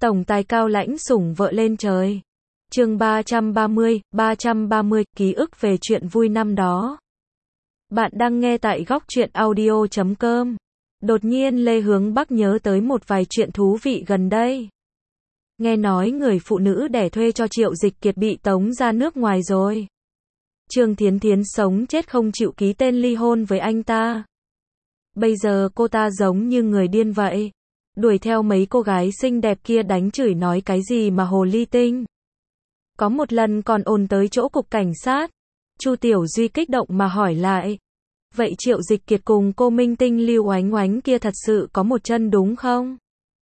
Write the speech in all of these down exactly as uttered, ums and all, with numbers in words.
Tổng tài cao lãnh sủng vợ lên trời. Chương ba trăm ba mươi, ba trăm ba mươi, ký ức về chuyện vui năm đó. Bạn đang nghe tại góc truyện audio chấm com. Đột nhiên Lê Hướng Bắc nhớ tới một vài chuyện thú vị gần đây. Nghe nói người phụ nữ đẻ thuê cho Triệu Dịch Kiệt bị tống ra nước ngoài rồi. Trương Thiến Thiến sống chết không chịu ký tên ly hôn với anh ta. Bây giờ cô ta giống như người điên vậy. Đuổi theo mấy cô gái xinh đẹp kia đánh chửi nói cái gì mà hồ ly tinh. Có một lần còn ồn tới chỗ cục cảnh sát. Chu Tiểu Duy kích động mà hỏi lại. Vậy Triệu Dịch Kiệt cùng cô minh tinh Lưu Oánh Oánh kia thật sự có một chân đúng không?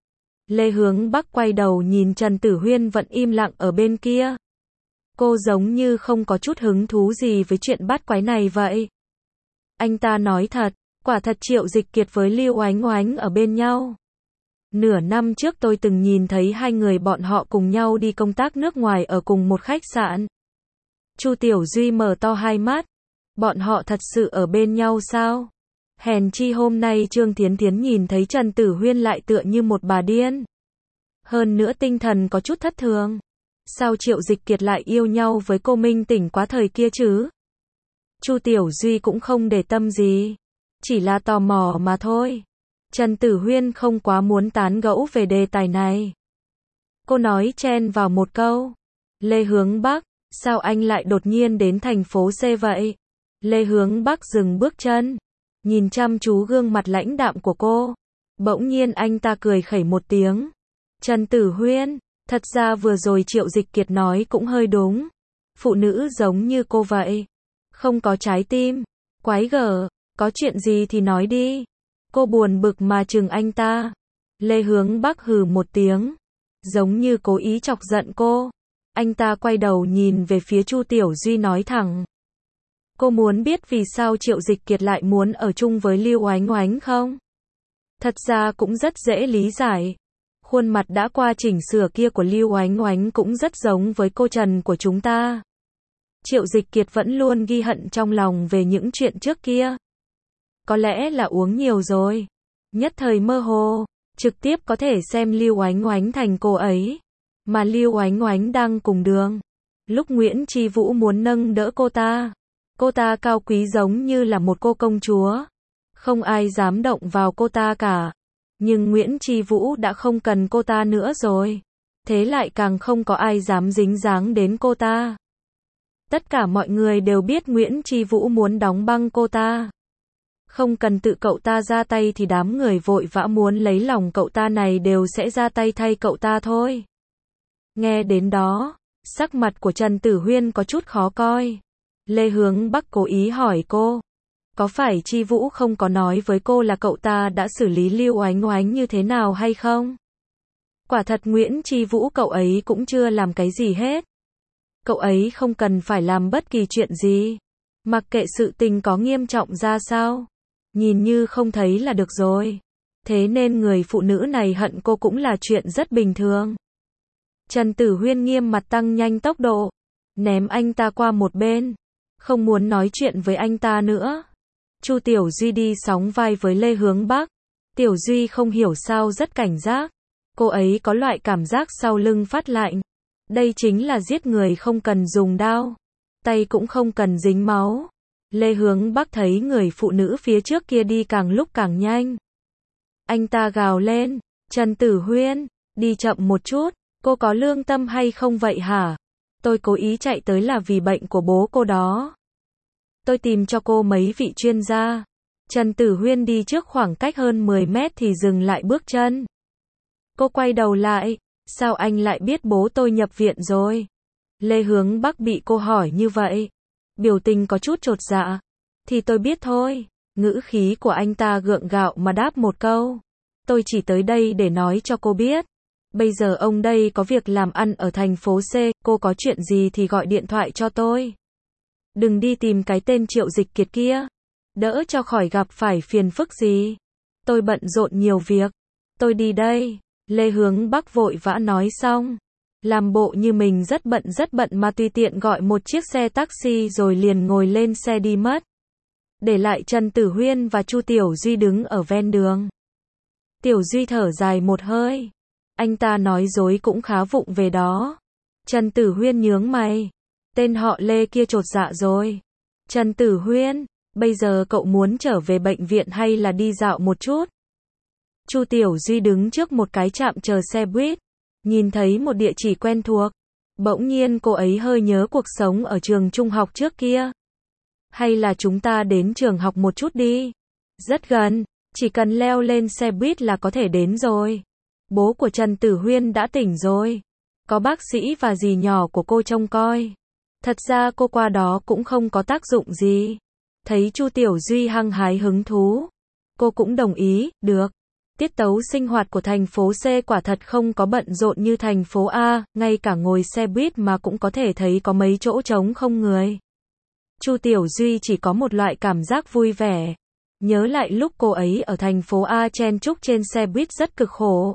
Lê Hướng Bắc quay đầu nhìn Trần Tử Huyên vẫn im lặng ở bên kia. Cô giống như không có chút hứng thú gì với chuyện bắt quái này vậy. Anh ta nói thật, quả thật Triệu Dịch Kiệt với Lưu Oánh Oánh ở bên nhau. Nửa năm trước tôi từng nhìn thấy hai người bọn họ cùng nhau đi công tác nước ngoài ở cùng một khách sạn. Chu Tiểu Duy mở to hai mắt. Bọn họ thật sự ở bên nhau sao? Hèn chi hôm nay Trương Thiến Thiến nhìn thấy Trần Tử Huyên lại tựa như một bà điên. Hơn nữa tinh thần có chút thất thường. Sao Triệu Dịch Kiệt lại yêu nhau với cô minh tỉnh quá thời kia chứ? Chu Tiểu Duy cũng không để tâm gì. Chỉ là tò mò mà thôi. Trần Tử Huyên không quá muốn tán gẫu về đề tài này. Cô nói chen vào một câu. Lê Hướng Bắc, sao anh lại đột nhiên đến thành phố C vậy? Lê Hướng Bắc dừng bước chân. Nhìn chăm chú gương mặt lãnh đạm của cô. Bỗng nhiên anh ta cười khẩy một tiếng. Trần Tử Huyên, thật ra vừa rồi Triệu Dịch Kiệt nói cũng hơi đúng. Phụ nữ giống như cô vậy. Không có trái tim. Quái gở, có chuyện gì thì nói đi. Cô buồn bực mà chừng anh ta. Lê Hướng Bắc hừ một tiếng. Giống như cố ý chọc giận cô. Anh ta quay đầu nhìn về phía Chu Tiểu Duy nói thẳng. Cô muốn biết vì sao Triệu Dịch Kiệt lại muốn ở chung với Lưu Oánh Oánh không? Thật ra cũng rất dễ lý giải. Khuôn mặt đã qua chỉnh sửa kia của Lưu Oánh Oánh cũng rất giống với cô Trần của chúng ta. Triệu Dịch Kiệt vẫn luôn ghi hận trong lòng về những chuyện trước kia. Có lẽ là uống nhiều rồi. Nhất thời mơ hồ, trực tiếp có thể xem Lưu Oánh Oánh thành cô ấy. Mà Lưu Oánh Oánh đang cùng đường. Lúc Nguyễn Chi Vũ muốn nâng đỡ cô ta. Cô ta cao quý giống như là một cô công chúa. Không ai dám động vào cô ta cả. Nhưng Nguyễn Chi Vũ đã không cần cô ta nữa rồi. Thế lại càng không có ai dám dính dáng đến cô ta. Tất cả mọi người đều biết Nguyễn Chi Vũ muốn đóng băng cô ta. Không cần tự cậu ta ra tay thì đám người vội vã muốn lấy lòng cậu ta này đều sẽ ra tay thay cậu ta thôi. Nghe đến đó, sắc mặt của Trần Tử Huyên có chút khó coi. Lê Hướng Bắc cố ý hỏi cô. Có phải Chi Vũ không có nói với cô là cậu ta đã xử lý Lưu Oánh Oánh như thế nào hay không? Quả thật Nguyễn Chi Vũ cậu ấy cũng chưa làm cái gì hết. Cậu ấy không cần phải làm bất kỳ chuyện gì. Mặc kệ sự tình có nghiêm trọng ra sao. Nhìn như không thấy là được rồi. Thế nên người phụ nữ này hận cô cũng là chuyện rất bình thường. Trần Tử Huyên nghiêm mặt tăng nhanh tốc độ. Ném anh ta qua một bên. Không muốn nói chuyện với anh ta nữa. Chu Tiểu Duy đi sóng vai với Lê Hướng Bắc. Tiểu Duy không hiểu sao rất cảnh giác. Cô ấy có loại cảm giác sau lưng phát lạnh. Đây chính là giết người không cần dùng đao. Tay cũng không cần dính máu. Lê Hướng Bắc thấy người phụ nữ phía trước kia đi càng lúc càng nhanh. Anh ta gào lên. Trần Tử Huyên, đi chậm một chút. Cô có lương tâm hay không vậy hả? Tôi cố ý chạy tới là vì bệnh của bố cô đó. Tôi tìm cho cô mấy vị chuyên gia. Trần Tử Huyên đi trước khoảng cách hơn mười mét thì dừng lại bước chân. Cô quay đầu lại. Sao anh lại biết bố tôi nhập viện rồi? Lê Hướng Bắc bị cô hỏi như vậy. Biểu tình có chút chột dạ. Thì tôi biết thôi. Ngữ khí của anh ta gượng gạo mà đáp một câu. Tôi chỉ tới đây để nói cho cô biết. Bây giờ ông đây có việc làm ăn ở thành phố C. Cô có chuyện gì thì gọi điện thoại cho tôi. Đừng đi tìm cái tên Triệu Dịch Kiệt kia. Đỡ cho khỏi gặp phải phiền phức gì. Tôi bận rộn nhiều việc. Tôi đi đây. Lê Hướng Bắc vội vã nói xong. Làm bộ như mình rất bận rất bận mà tùy tiện gọi một chiếc xe taxi rồi liền ngồi lên xe đi mất. Để lại Trần Tử Huyên và Chu Tiểu Duy đứng ở ven đường. Tiểu Duy thở dài một hơi. Anh ta nói dối cũng khá vụng về đó. Trần Tử Huyên nhướng mày. Tên họ Lê kia chột dạ rồi. Trần Tử Huyên, bây giờ cậu muốn trở về bệnh viện hay là đi dạo một chút? Chu Tiểu Duy đứng trước một cái trạm chờ xe buýt, nhìn thấy một địa chỉ quen thuộc. Bỗng nhiên cô ấy hơi nhớ cuộc sống ở trường trung học trước kia. Hay là chúng ta đến trường học một chút đi? Rất gần, chỉ cần leo lên xe buýt là có thể đến rồi. Bố của Trần Tử Huyên đã tỉnh rồi. Có bác sĩ và dì nhỏ của cô trông coi. Thật ra cô qua đó cũng không có tác dụng gì. Thấy Chu Tiểu Duy hăng hái hứng thú, cô cũng đồng ý, được. Tiết tấu sinh hoạt của thành phố C quả thật không có bận rộn như thành phố A, ngay cả ngồi xe buýt mà cũng có thể thấy có mấy chỗ trống không người. Chu Tiểu Duy chỉ có một loại cảm giác vui vẻ. Nhớ lại lúc cô ấy ở thành phố A chen chúc trên xe buýt rất cực khổ.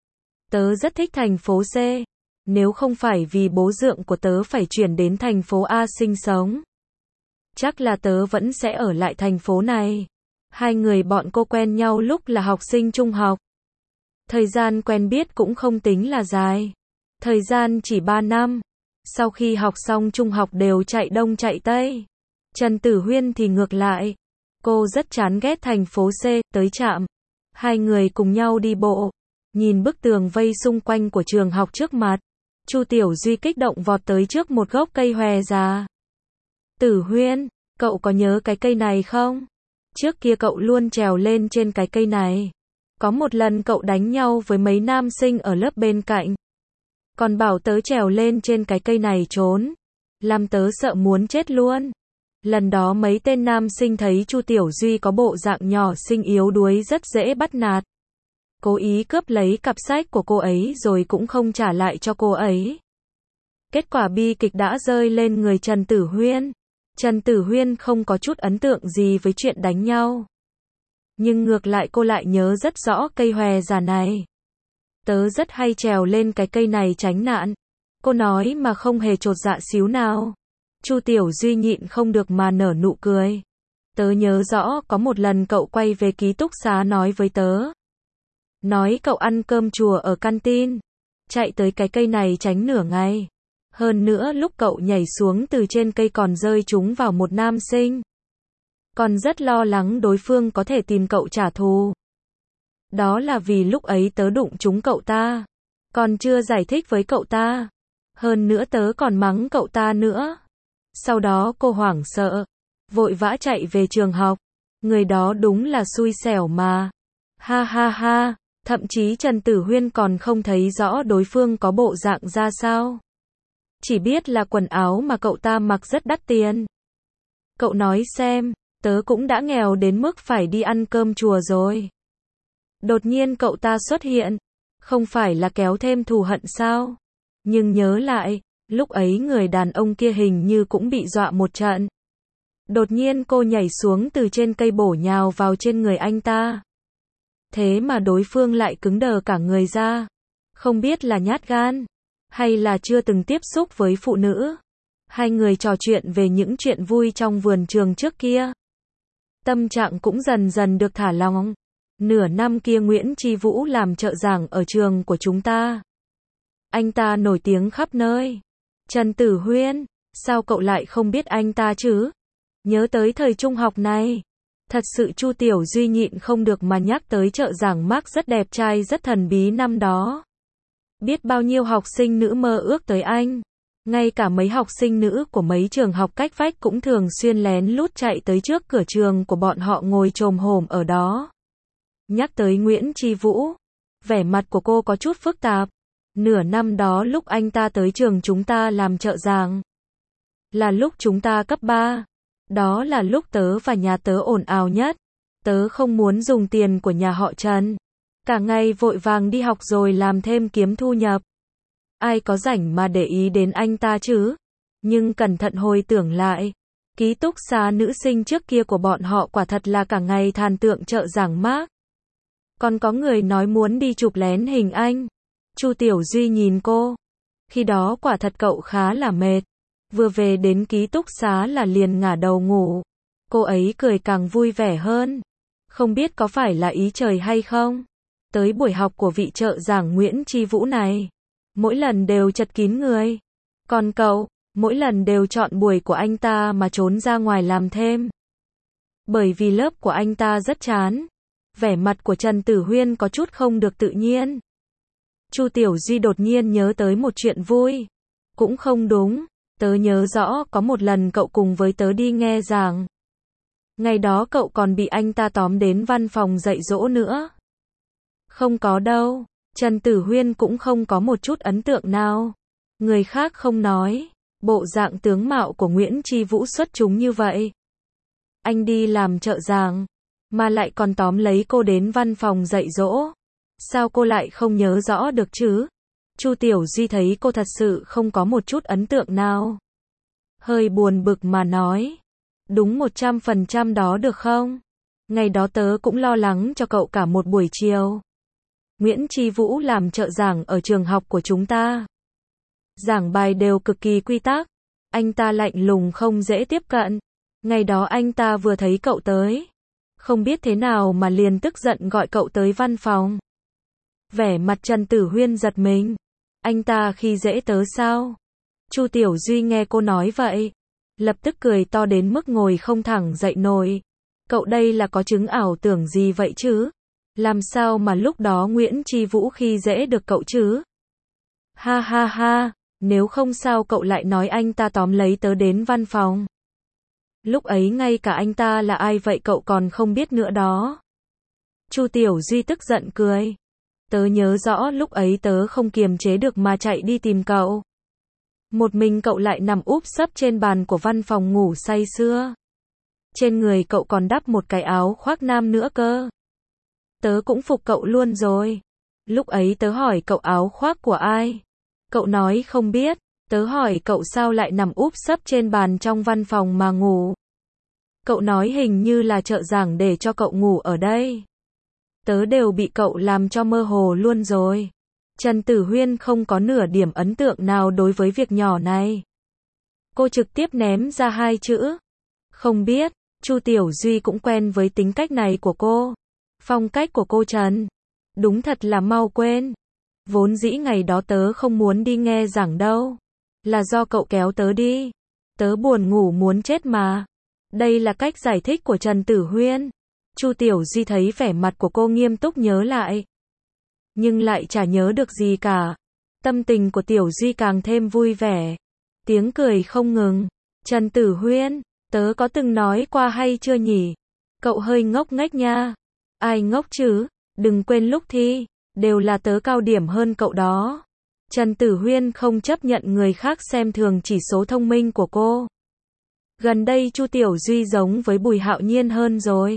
Tớ rất thích thành phố C. Nếu không phải vì bố dượng của tớ phải chuyển đến thành phố A sinh sống, chắc là tớ vẫn sẽ ở lại thành phố này. Hai người bọn cô quen nhau lúc là học sinh trung học. Thời gian quen biết cũng không tính là dài. Thời gian chỉ ba năm. Sau khi học xong trung học đều chạy đông chạy tây. Trần Tử Huyên thì ngược lại. Cô rất chán ghét thành phố C, tới trạm. Hai người cùng nhau đi bộ. Nhìn bức tường vây xung quanh của trường học trước mặt. Chu Tiểu Duy kích động vọt tới trước một gốc cây hòe già. Tử Huyên, cậu có nhớ cái cây này không? Trước kia cậu luôn trèo lên trên cái cây này. Có một lần cậu đánh nhau với mấy nam sinh ở lớp bên cạnh. Còn bảo tớ trèo lên trên cái cây này trốn. Làm tớ sợ muốn chết luôn. Lần đó mấy tên nam sinh thấy Chu Tiểu Duy có bộ dạng nhỏ xinh yếu đuối rất dễ bắt nạt. Cố ý cướp lấy cặp sách của cô ấy rồi cũng không trả lại cho cô ấy. Kết quả bi kịch đã rơi lên người Trần Tử Huyên. Trần Tử Huyên không có chút ấn tượng gì với chuyện đánh nhau. Nhưng ngược lại cô lại nhớ rất rõ cây hòe già này. Tớ rất hay trèo lên cái cây này tránh nạn. Cô nói mà không hề chột dạ xíu nào. Chu Tiểu Duy nhịn không được mà nở nụ cười. Tớ nhớ rõ có một lần cậu quay về ký túc xá nói với tớ. Nói cậu ăn cơm chùa ở canteen. Chạy tới cái cây này tránh nửa ngày. Hơn nữa lúc cậu nhảy xuống từ trên cây còn rơi trúng vào một nam sinh. Còn rất lo lắng đối phương có thể tìm cậu trả thù. Đó là vì lúc ấy tớ đụng trúng cậu ta. Còn chưa giải thích với cậu ta. Hơn nữa tớ còn mắng cậu ta nữa. Sau đó cô hoảng sợ. Vội vã chạy về trường học. Người đó đúng là xui xẻo mà. Ha ha ha. Thậm chí Trần Tử Huyên còn không thấy rõ đối phương có bộ dạng ra sao. Chỉ biết là quần áo mà cậu ta mặc rất đắt tiền. Cậu nói xem, tớ cũng đã nghèo đến mức phải đi ăn cơm chùa rồi. Đột nhiên cậu ta xuất hiện. Không phải là kéo thêm thù hận sao? Nhưng nhớ lại, lúc ấy người đàn ông kia hình như cũng bị dọa một trận. Đột nhiên cô nhảy xuống từ trên cây bổ nhào vào trên người anh ta. Thế mà đối phương lại cứng đờ cả người ra. Không biết là nhát gan, hay là chưa từng tiếp xúc với phụ nữ. Hai người trò chuyện về những chuyện vui trong vườn trường trước kia. Tâm trạng cũng dần dần được thả lỏng. Nửa năm kia Nguyễn Tri Vũ làm trợ giảng ở trường của chúng ta. Anh ta nổi tiếng khắp nơi. Trần Tử Huyên, sao cậu lại không biết anh ta chứ? Nhớ tới thời trung học này. Thật sự Chu Tiểu Duy nhịn không được mà nhắc tới trợ giảng Mark rất đẹp trai rất thần bí năm đó. Biết bao nhiêu học sinh nữ mơ ước tới anh. Ngay cả mấy học sinh nữ của mấy trường học cách vách cũng thường xuyên lén lút chạy tới trước cửa trường của bọn họ ngồi chồm hổm ở đó. Nhắc tới Nguyễn Tri Vũ, vẻ mặt của cô có chút phức tạp. Nửa năm đó lúc anh ta tới trường chúng ta làm trợ giảng. Là lúc chúng ta cấp ba. Đó là lúc tớ và nhà tớ ồn ào nhất. Tớ không muốn dùng tiền của nhà họ Trần. Cả ngày vội vàng đi học rồi làm thêm kiếm thu nhập. Ai có rảnh mà để ý đến anh ta chứ? Nhưng cẩn thận hồi tưởng lại, ký túc xá nữ sinh trước kia của bọn họ quả thật là cả ngày thàn tượng trợ giảng Mark. Còn có người nói muốn đi chụp lén hình anh. Chu Tiểu Duy nhìn cô. Khi đó quả thật cậu khá là mệt. Vừa về đến ký túc xá là liền ngả đầu ngủ. Cô ấy cười càng vui vẻ hơn. Không biết có phải là ý trời hay không? tới buổi học của vị trợ giảng Nguyễn Chi Vũ này, mỗi lần đều chật kín người. Còn cậu, mỗi lần đều chọn buổi của anh ta mà trốn ra ngoài làm thêm. Bởi vì lớp của anh ta rất chán. Vẻ mặt của Trần Tử Huyên có chút không được tự nhiên. Chu Tiểu Duy đột nhiên nhớ tới một chuyện vui. Cũng không đúng, tớ nhớ rõ có một lần cậu cùng với tớ đi nghe giảng. Ngày đó cậu còn bị anh ta tóm đến văn phòng dạy dỗ nữa. Không có đâu, Trần Tử Huyên cũng không có một chút ấn tượng nào. Người khác không nói, bộ dạng tướng mạo của Nguyễn Chi Vũ xuất chúng như vậy. Anh đi làm trợ giảng, mà lại còn tóm lấy cô đến văn phòng dạy dỗ. Sao cô lại không nhớ rõ được chứ? Chu Tiểu Duy thấy cô thật sự không có một chút ấn tượng nào. Hơi buồn bực mà nói. Đúng một trăm phần trăm đó được không? Ngày đó tớ cũng lo lắng cho cậu cả một buổi chiều. Nguyễn Chi Vũ làm trợ giảng ở trường học của chúng ta. Giảng bài đều cực kỳ quy tắc. Anh ta lạnh lùng không dễ tiếp cận. Ngày đó anh ta vừa thấy cậu tới. Không biết thế nào mà liền tức giận gọi cậu tới văn phòng. Vẻ mặt Trần Tử Huyên giật mình. Anh ta khi dễ tớ sao? Chu Tiểu Duy nghe cô nói vậy, lập tức cười to đến mức ngồi không thẳng dậy nổi. Cậu đây là có chứng ảo tưởng gì vậy chứ? Làm sao mà lúc đó Nguyễn Chi Vũ khi dễ được cậu chứ? Ha ha ha, nếu không sao cậu lại nói anh ta tóm lấy tớ đến văn phòng. Lúc ấy ngay cả anh ta là ai vậy cậu còn không biết nữa đó. Chu Tiểu Duy tức giận cười. Tớ nhớ rõ lúc ấy tớ không kiềm chế được mà chạy đi tìm cậu. Một mình cậu lại nằm úp sấp trên bàn của văn phòng ngủ say sưa. Trên người cậu còn đắp một cái áo khoác nam nữa cơ. Tớ cũng phục cậu luôn rồi. Lúc ấy tớ hỏi cậu áo khoác của ai? Cậu nói không biết. Tớ hỏi cậu sao lại nằm úp sấp trên bàn trong văn phòng mà ngủ. Cậu nói hình như là trợ giảng để cho cậu ngủ ở đây. Tớ đều bị cậu làm cho mơ hồ luôn rồi. Trần Tử Huyên không có nửa điểm ấn tượng nào đối với việc nhỏ này. Cô trực tiếp ném ra hai chữ. Không biết. Chu Tiểu Duy cũng quen với tính cách này của cô. Phong cách của cô Trần. Đúng thật là mau quên. Vốn dĩ ngày đó tớ không muốn đi nghe giảng đâu. Là do cậu kéo tớ đi. Tớ buồn ngủ muốn chết mà. Đây là cách giải thích của Trần Tử Huyên. Chu Tiểu Duy thấy vẻ mặt của cô nghiêm túc nhớ lại. Nhưng lại chả nhớ được gì cả. Tâm tình của Tiểu Duy càng thêm vui vẻ. Tiếng cười không ngừng. Trần Tử Huyên, tớ có từng nói qua hay chưa nhỉ? Cậu hơi ngốc nghếch nha. Ai ngốc chứ? Đừng quên lúc thi, đều là tớ cao điểm hơn cậu đó. Trần Tử Huyên không chấp nhận người khác xem thường chỉ số thông minh của cô. Gần đây Chu Tiểu Duy giống với Bùi Hạo Nhiên hơn rồi.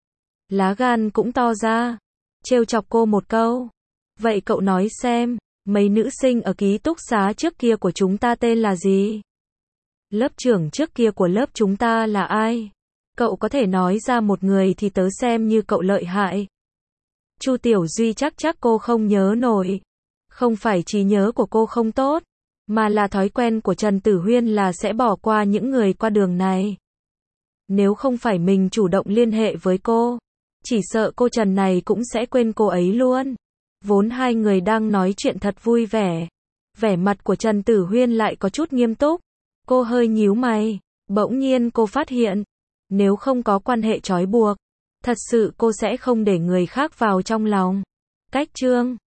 Lá gan cũng to ra. Trêu chọc cô một câu. Vậy cậu nói xem, mấy nữ sinh ở ký túc xá trước kia của chúng ta tên là gì? Lớp trưởng trước kia của lớp chúng ta là ai? Cậu có thể nói ra một người thì tớ xem như cậu lợi hại. Chu Tiểu Duy chắc chắc cô không nhớ nổi. Không phải trí nhớ của cô không tốt, mà là thói quen của Trần Tử Huyên là sẽ bỏ qua những người qua đường này. Nếu không phải mình chủ động liên hệ với cô, chỉ sợ cô Trần này cũng sẽ quên cô ấy luôn. Vốn hai người đang nói chuyện thật vui vẻ. Vẻ mặt của Trần Tử Huyên lại có chút nghiêm túc. Cô hơi nhíu mày. Bỗng nhiên cô phát hiện, nếu không có quan hệ trói buộc, thật sự cô sẽ không để người khác vào trong lòng. Cách chương